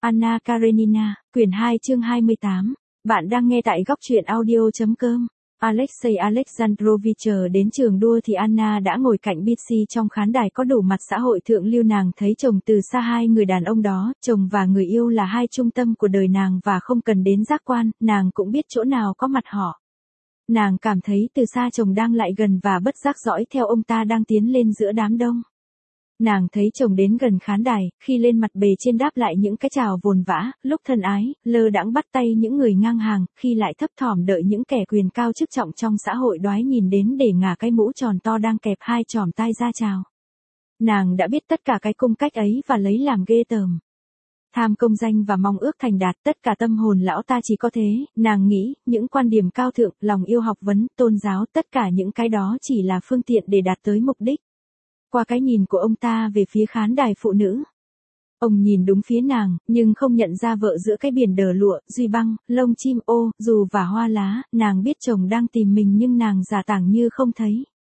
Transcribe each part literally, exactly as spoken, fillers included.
Anna Karenina, quyển hai chương hai mươi tám. Bạn đang nghe tại góc truyện audio.com. Alexei Alexandrovich đến trường đua thì Anna đã ngồi cạnh Bitsy trong khán đài có đủ mặt xã hội thượng lưu. Nàng thấy chồng từ xa, hai người đàn ông đó, chồng và người yêu là hai trung tâm của đời nàng và không cần đến giác quan, nàng cũng biết chỗ nào có mặt họ. Nàng cảm thấy từ xa chồng đang lại gần và bất giác dõi theo ông ta đang tiến lên giữa đám đông. Nàng thấy chồng đến gần khán đài, khi lên mặt bề trên đáp lại những cái chào vồn vã, lúc thân ái, lơ đãng bắt tay những người ngang hàng, khi lại thấp thỏm đợi những kẻ quyền cao chức trọng trong xã hội đoái nhìn đến để ngả cái mũ tròn to đang kẹp hai chòm tai ra chào. Nàng đã biết tất cả cái cung cách ấy và lấy làm ghê tởm. Tham công danh và mong ước thành đạt, tất cả tâm hồn lão ta chỉ có thế. Nàng nghĩ, những quan điểm cao thượng, lòng yêu học vấn, tôn giáo, tất cả những cái đó chỉ là phương tiện để đạt tới mục đích. Qua cái nhìn của ông ta về phía khán đài phụ nữ, ông nhìn đúng phía nàng, nhưng không nhận ra vợ giữa cái biển đờ lụa, duy băng, lông chim ô, dù và hoa lá. Nàng biết chồng đang tìm mình nhưng nàng giả tảng như không thấy.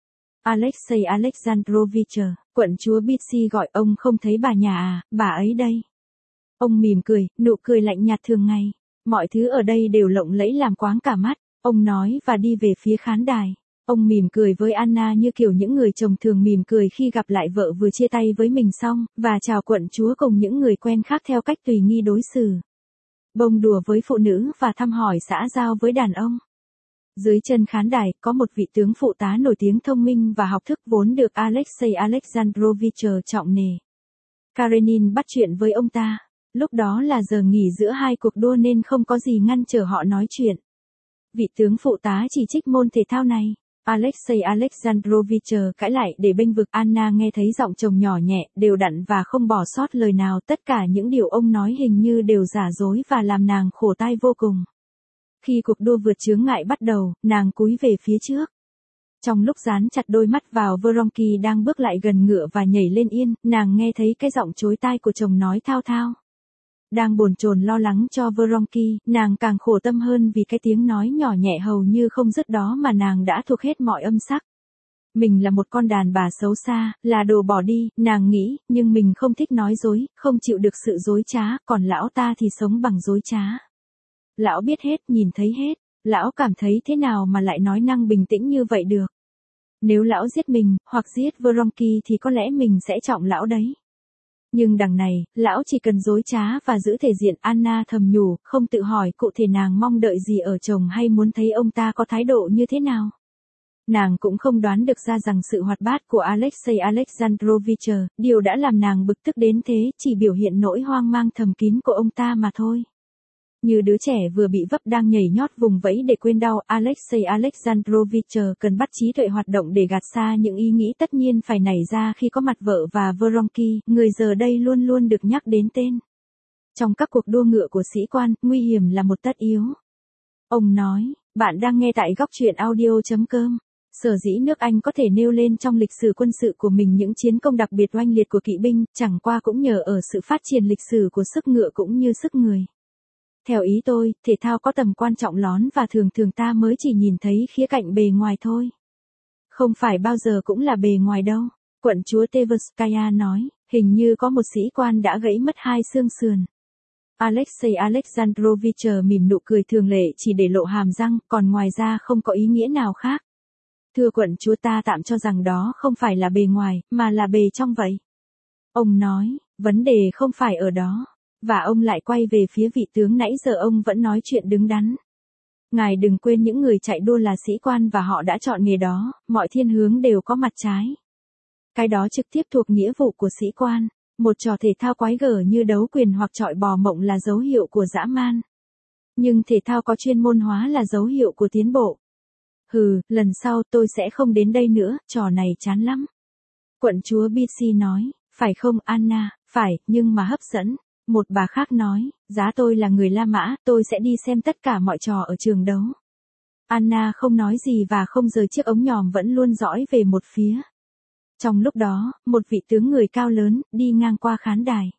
Alexei Alexandrovich, quận chúa Bitsy gọi ông. Không thấy bà nhà à, bà ấy đây. Ông mỉm cười, nụ cười lạnh nhạt thường ngày. Mọi thứ ở đây đều lộng lẫy làm choáng cả mắt. Ông nói và đi về phía khán đài. Ông mỉm cười với Anna như kiểu những người chồng thường mỉm cười khi gặp lại vợ vừa chia tay với mình xong, và chào quận chúa cùng những người quen khác theo cách tùy nghi đối xử. Bông đùa với phụ nữ và thăm hỏi xã giao với đàn ông. Dưới chân khán đài, có một vị tướng phụ tá nổi tiếng thông minh và học thức vốn được Alexei Alexandrovich trọng nể. Karenin bắt chuyện với ông ta. Lúc đó là giờ nghỉ giữa hai cuộc đua nên không có gì ngăn trở họ nói chuyện. Vị tướng phụ tá chỉ trích môn thể thao này. Alexei Alexandrovich cãi lại để bênh vực. Anna nghe thấy giọng chồng nhỏ nhẹ, đều đặn và không bỏ sót lời nào. Tất cả những điều ông nói hình như đều giả dối và làm nàng khổ tai vô cùng. Khi cuộc đua vượt chướng ngại bắt đầu, nàng cúi về phía trước. Trong lúc dán chặt đôi mắt vào Vronsky đang bước lại gần ngựa và nhảy lên yên, nàng nghe thấy cái giọng chối tai của chồng nói thao thao. Đang bồn chồn lo lắng cho Vronsky, nàng càng khổ tâm hơn vì cái tiếng nói nhỏ nhẹ hầu như không dứt đó mà nàng đã thuộc hết mọi âm sắc. Mình là một con đàn bà xấu xa, là đồ bỏ đi, nàng nghĩ, nhưng mình không thích nói dối, không chịu được sự dối trá, còn lão ta thì sống bằng dối trá. Lão biết hết, nhìn thấy hết, lão cảm thấy thế nào mà lại nói năng bình tĩnh như vậy được. Nếu lão giết mình, hoặc giết Vronsky thì có lẽ mình sẽ trọng lão đấy. Nhưng đằng này, lão chỉ cần dối trá và giữ thể diện. Anna thầm nhủ, không tự hỏi cụ thể nàng mong đợi gì ở chồng hay muốn thấy ông ta có thái độ như thế nào. Nàng cũng không đoán được ra rằng sự hoạt bát của Alexei Alexandrovich, điều đã làm nàng bực tức đến thế, chỉ biểu hiện nỗi hoang mang thầm kín của ông ta mà thôi. Như đứa trẻ vừa bị vấp đang nhảy nhót vùng vẫy để quên đau, Alexei Alexandrovich cần bắt trí tuệ hoạt động để gạt xa những ý nghĩ tất nhiên phải nảy ra khi có mặt vợ và Vronsky, người giờ đây luôn luôn được nhắc đến tên. Trong các cuộc đua ngựa của sĩ quan, nguy hiểm là một tất yếu. Ông nói, bạn đang nghe tại góc truyện audio.com. Sở dĩ nước Anh có thể nêu lên trong lịch sử quân sự của mình những chiến công đặc biệt oanh liệt của kỵ binh, chẳng qua cũng nhờ ở sự phát triển lịch sử của sức ngựa cũng như sức người. Theo ý tôi, thể thao có tầm quan trọng lón và thường thường ta mới chỉ nhìn thấy khía cạnh bề ngoài thôi. Không phải bao giờ cũng là bề ngoài đâu. Quận chúa Tverskaya nói, hình như có một sĩ quan đã gãy mất hai xương sườn. Alexei Alexandrovich mỉm nụ cười thường lệ chỉ để lộ hàm răng, còn ngoài ra không có ý nghĩa nào khác. Thưa quận chúa, ta tạm cho rằng đó không phải là bề ngoài, mà là bề trong vậy. Ông nói, vấn đề không phải ở đó. Và ông lại quay về phía vị tướng nãy giờ ông vẫn nói chuyện đứng đắn. Ngài đừng quên những người chạy đua là sĩ quan và họ đã chọn nghề đó, mọi thiên hướng đều có mặt trái. Cái đó trực tiếp thuộc nghĩa vụ của sĩ quan. Một trò thể thao quái gở như đấu quyền hoặc chọi bò mộng là dấu hiệu của dã man. Nhưng thể thao có chuyên môn hóa là dấu hiệu của tiến bộ. Hừ, lần sau tôi sẽ không đến đây nữa, trò này chán lắm. Quận chúa Bitsy nói, phải không Anna, phải, nhưng mà hấp dẫn. Một bà khác nói, giá tôi là người La Mã, tôi sẽ đi xem tất cả mọi trò ở trường đấu. Anna không nói gì và không rời chiếc ống nhòm vẫn luôn dõi về một phía. Trong lúc đó, một vị tướng người cao lớn, đi ngang qua khán đài.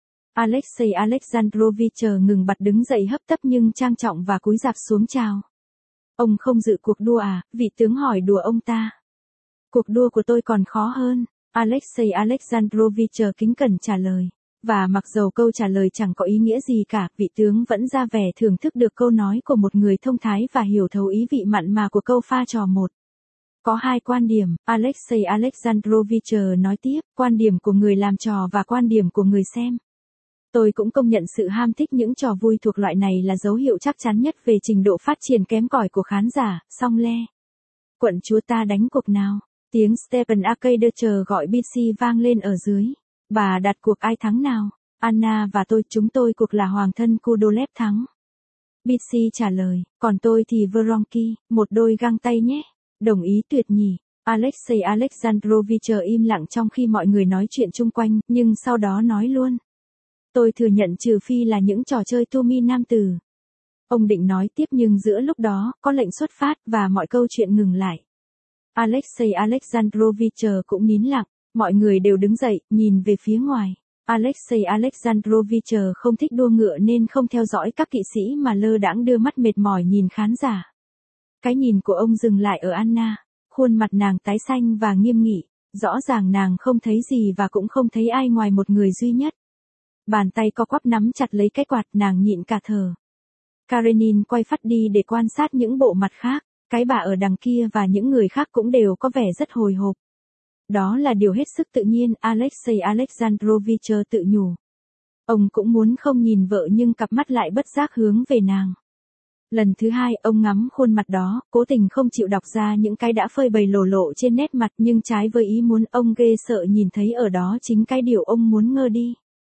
Alexei Alexandrovich ngừng bặt đứng dậy hấp tấp nhưng trang trọng và cúi rạp xuống chào. Ông không dự cuộc đua à, vị tướng hỏi đùa ông ta. Cuộc đua của tôi còn khó hơn, Alexei Alexandrovich kính cẩn trả lời. và mặc dầu câu trả lời chẳng có ý nghĩa gì cả, vị tướng vẫn ra vẻ thưởng thức được câu nói của một người thông thái và hiểu thấu ý vị mặn mà của câu pha trò một. Có hai quan điểm, Alexei Alexandrovich nói tiếp, quan điểm của người làm trò và quan điểm của người xem. Tôi cũng công nhận sự ham thích những trò vui thuộc loại này là dấu hiệu chắc chắn nhất về trình độ phát triển kém cỏi của khán giả, song le. Quận chúa ta đánh cuộc nào? Tiếng Stephen Arcadier gọi bê xê vang lên ở dưới. Bà đặt cuộc ai thắng nào? Anna và tôi, chúng tôi cuộc là hoàng thân Kudolev thắng. bê xê trả lời, còn tôi thì Vronky, một đôi găng tay nhé. Đồng ý tuyệt nhỉ. Alexei Alexandrovich im lặng trong khi mọi người nói chuyện chung quanh, nhưng sau đó nói luôn. Tôi thừa nhận trừ phi là những trò chơi tu mi nam tử. Ông định nói tiếp nhưng giữa lúc đó, có lệnh xuất phát và mọi câu chuyện ngừng lại. Alexei Alexandrovich cũng nín lặng, mọi người đều đứng dậy, nhìn về phía ngoài. Alexei Alexandrovich không thích đua ngựa nên không theo dõi các kỵ sĩ mà lơ đãng đưa mắt mệt mỏi nhìn khán giả. Cái nhìn của ông dừng lại ở Anna, khuôn mặt nàng tái xanh và nghiêm nghị, rõ ràng nàng không thấy gì và cũng không thấy ai ngoài một người duy nhất. Bàn tay co quắp nắm chặt lấy cái quạt, nàng nhịn cả thở. Karenin quay phắt đi để quan sát những bộ mặt khác, cái bà ở đằng kia và những người khác cũng đều có vẻ rất hồi hộp. Đó là điều hết sức tự nhiên, Alexei Alexandrovich tự nhủ. Ông cũng muốn không nhìn vợ nhưng cặp mắt lại bất giác hướng về nàng. Lần thứ hai, ông ngắm khuôn mặt đó, cố tình không chịu đọc ra những cái đã phơi bày lồ lộ trên nét mặt, nhưng trái với ý muốn, ông ghê sợ nhìn thấy ở đó chính cái điều ông muốn ngơ đi.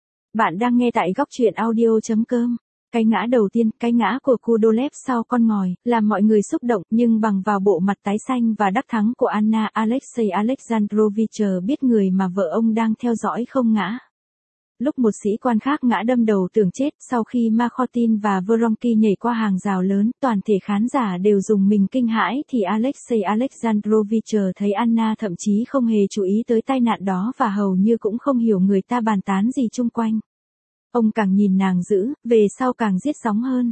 Bạn đang nghe tại góc truyện audio chấm com. Cái ngã đầu tiên, cái ngã của Kudolev sau con ngòi, làm mọi người xúc động, nhưng bằng vào bộ mặt tái xanh và đắc thắng của Anna, Alexei Alexandrovich biết người mà vợ ông đang theo dõi không ngã. Lúc một sĩ quan khác ngã đâm đầu tưởng chết, sau khi Makhotin và Vronky nhảy qua hàng rào lớn, toàn thể khán giả đều dùng mình kinh hãi thì Alexei Alexandrovich thấy Anna thậm chí không hề chú ý tới tai nạn đó và hầu như cũng không hiểu người ta bàn tán gì chung quanh. Ông càng nhìn nàng dữ, về sau càng giết gióng hơn.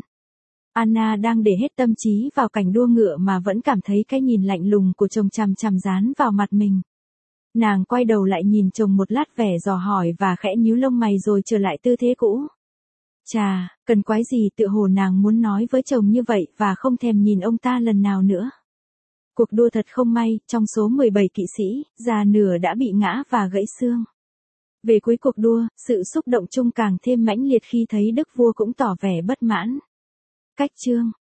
Anna đang để hết tâm trí vào cảnh đua ngựa mà vẫn cảm thấy cái nhìn lạnh lùng của chồng chằm chằm dán vào mặt mình. Nàng quay đầu lại nhìn chồng một lát vẻ dò hỏi và khẽ nhíu lông mày rồi trở lại tư thế cũ. Chà, cần quái gì, tự hồ nàng muốn nói với chồng như vậy và không thèm nhìn ông ta lần nào nữa. Cuộc đua thật không may, trong số mười bảy kỵ sĩ, già nửa đã bị ngã và gãy xương. Về cuối cuộc đua, sự xúc động chung càng thêm mãnh liệt khi thấy đức vua cũng tỏ vẻ bất mãn. Cách chương